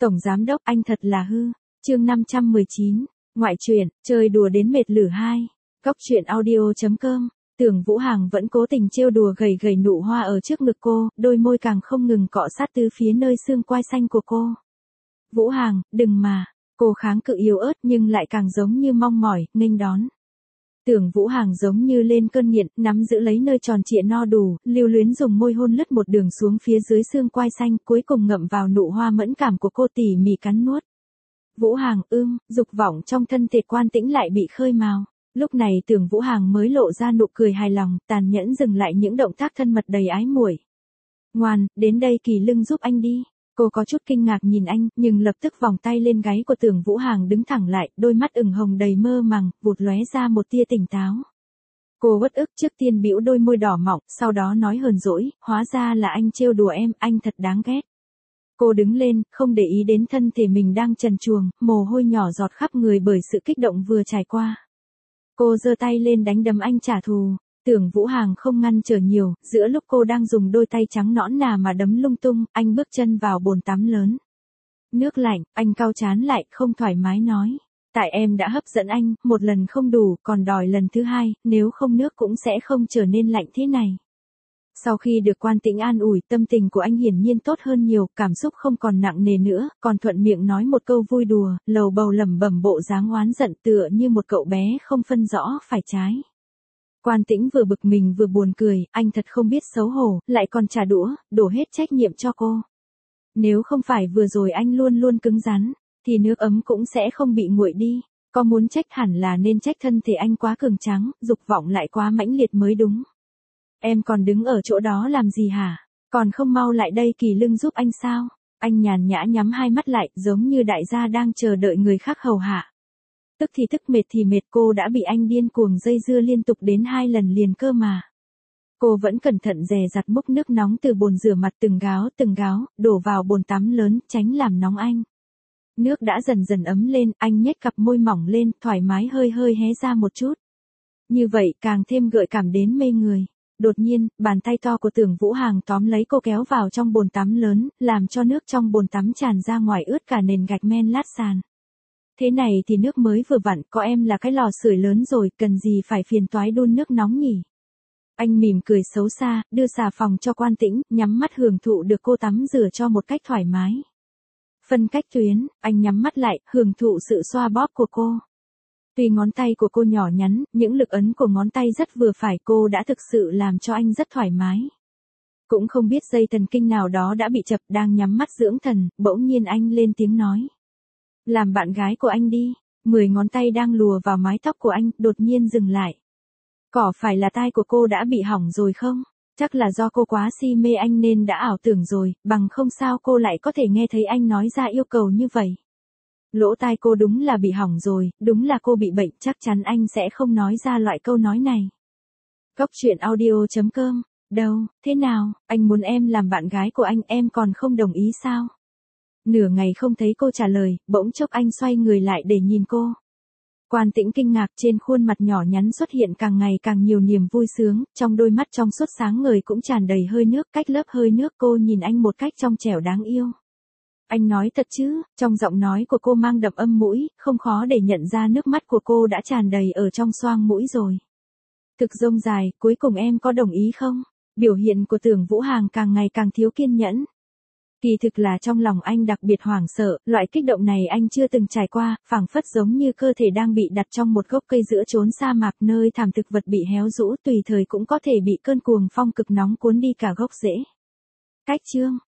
Tổng giám đốc anh thật là hư. Chương 519, ngoại truyện, chơi đùa đến mệt lử 2. Góc truyện audio.com. Tưởng Vũ Hằng vẫn cố tình trêu đùa gầy gầy nụ hoa ở trước ngực cô, đôi môi càng không ngừng cọ sát tứ phía nơi xương quai xanh của cô. Vũ Hằng, đừng mà. Cô kháng cự yếu ớt nhưng lại càng giống như mong mỏi, nghênh đón. Tưởng Vũ Hằng giống như lên cơn nghiện, nắm giữ lấy nơi tròn trịa no đủ, lưu luyến dùng môi hôn lướt một đường xuống phía dưới xương quai xanh, cuối cùng ngậm vào nụ hoa mẫn cảm của cô tỉ mỉ cắn nuốt. Vũ Hằng, dục vọng trong thân thể Quan Tĩnh lại bị khơi mào. Lúc này Tưởng Vũ Hằng mới lộ ra nụ cười hài lòng, tàn nhẫn dừng lại những động tác thân mật đầy ái muội. Ngoan, đến đây kỳ lưng giúp anh đi. Cô có chút kinh ngạc nhìn anh, nhưng lập tức vòng tay lên gáy của Tưởng Vũ Hằng đứng thẳng lại, đôi mắt ửng hồng đầy mơ màng, vụt lóe ra một tia tỉnh táo. Cô uất ức trước tiên bĩu đôi môi đỏ mọng, sau đó nói hờn dỗi, hóa ra là anh trêu đùa em, anh thật đáng ghét. Cô đứng lên, không để ý đến thân thể mình đang trần truồng, mồ hôi nhỏ giọt khắp người bởi sự kích động vừa trải qua. Cô giơ tay lên đánh đấm anh trả thù. Tưởng Vũ Hằng không ngăn trở nhiều, giữa lúc cô đang dùng đôi tay trắng nõn nà mà đấm lung tung, anh bước chân vào bồn tắm lớn. Nước lạnh, anh cau trán lại, không thoải mái nói. Tại em đã hấp dẫn anh, một lần không đủ, còn đòi lần thứ hai, nếu không nước cũng sẽ không trở nên lạnh thế này. Sau khi được Quan Tĩnh an ủi, tâm tình của anh hiển nhiên tốt hơn nhiều, cảm xúc không còn nặng nề nữa, còn thuận miệng nói một câu vui đùa, lầu bầu lẩm bẩm bộ dáng oán giận tựa như một cậu bé không phân rõ phải trái. Quan Tĩnh vừa bực mình vừa buồn cười, anh thật không biết xấu hổ, lại còn trả đũa, đổ hết trách nhiệm cho cô. Nếu không phải vừa rồi anh luôn luôn cứng rắn, thì nước ấm cũng sẽ không bị nguội đi. Có muốn trách hẳn là nên trách thân thể anh quá cường tráng, dục vọng lại quá mãnh liệt mới đúng. Em còn đứng ở chỗ đó làm gì hả? Còn không mau lại đây kỳ lưng giúp anh sao? Anh nhàn nhã nhắm hai mắt lại, giống như đại gia đang chờ đợi người khác hầu hạ. Tức thì tức mệt thì mệt, cô đã bị anh điên cuồng dây dưa liên tục đến 2 lần liền cơ mà. Cô vẫn cẩn thận dè dặt múc nước nóng từ bồn rửa mặt từng gáo, đổ vào bồn tắm lớn, tránh làm nóng anh. Nước đã dần dần ấm lên, anh nhếch cặp môi mỏng lên, thoải mái hơi hé ra một chút. Như vậy càng thêm gợi cảm đến mê người. Đột nhiên, bàn tay to của Tưởng Vũ Hằng tóm lấy cô kéo vào trong bồn tắm lớn, làm cho nước trong bồn tắm tràn ra ngoài ướt cả nền gạch men lát sàn. Thế này thì nước mới vừa vặn, có em là cái lò sưởi lớn rồi, cần gì phải phiền toái đun nước nóng nhỉ? Anh mỉm cười xấu xa, đưa xà phòng cho Quan Tĩnh, nhắm mắt hưởng thụ được cô tắm rửa cho một cách thoải mái. Phân cách tuyến, anh nhắm mắt lại, hưởng thụ sự xoa bóp của cô. Tuy ngón tay của cô nhỏ nhắn, những lực ấn của ngón tay rất vừa phải, cô đã thực sự làm cho anh rất thoải mái. Cũng không biết dây thần kinh nào đó đã bị chập, đang nhắm mắt dưỡng thần, bỗng nhiên anh lên tiếng nói. Làm bạn gái của anh đi. 10 ngón tay đang lùa vào mái tóc của anh, đột nhiên dừng lại. Có phải là tai của cô đã bị hỏng rồi không? Chắc là do cô quá si mê anh nên đã ảo tưởng rồi, bằng không sao cô lại có thể nghe thấy anh nói ra yêu cầu như vậy. Lỗ tai cô đúng là bị hỏng rồi, đúng là cô bị bệnh, chắc chắn anh sẽ không nói ra loại câu nói này. Góc truyện audio.com. Đâu, thế nào, anh muốn em làm bạn gái của anh, em còn không đồng ý sao? Nửa ngày không thấy cô trả lời, bỗng chốc anh xoay người lại để nhìn cô. Quan Tĩnh kinh ngạc, trên khuôn mặt nhỏ nhắn xuất hiện càng ngày càng nhiều niềm vui sướng, trong đôi mắt trong suốt sáng ngời cũng tràn đầy hơi nước, cách lớp hơi nước cô nhìn anh một cách trong trẻo đáng yêu. Anh nói thật chứ? Trong giọng nói của cô mang đậm âm mũi, không khó để nhận ra nước mắt của cô đã tràn đầy ở trong xoang mũi rồi. Thực rông dài, cuối cùng em có đồng ý không? Biểu hiện của Tưởng Vũ Hằng càng ngày càng thiếu kiên nhẫn. Kỳ thực là trong lòng anh đặc biệt hoảng sợ, loại kích động này anh chưa từng trải qua, phảng phất giống như cơ thể đang bị đặt trong một gốc cây giữa chốn sa mạc nơi thảm thực vật bị héo rũ, tùy thời cũng có thể bị cơn cuồng phong cực nóng cuốn đi cả gốc rễ. Cách chương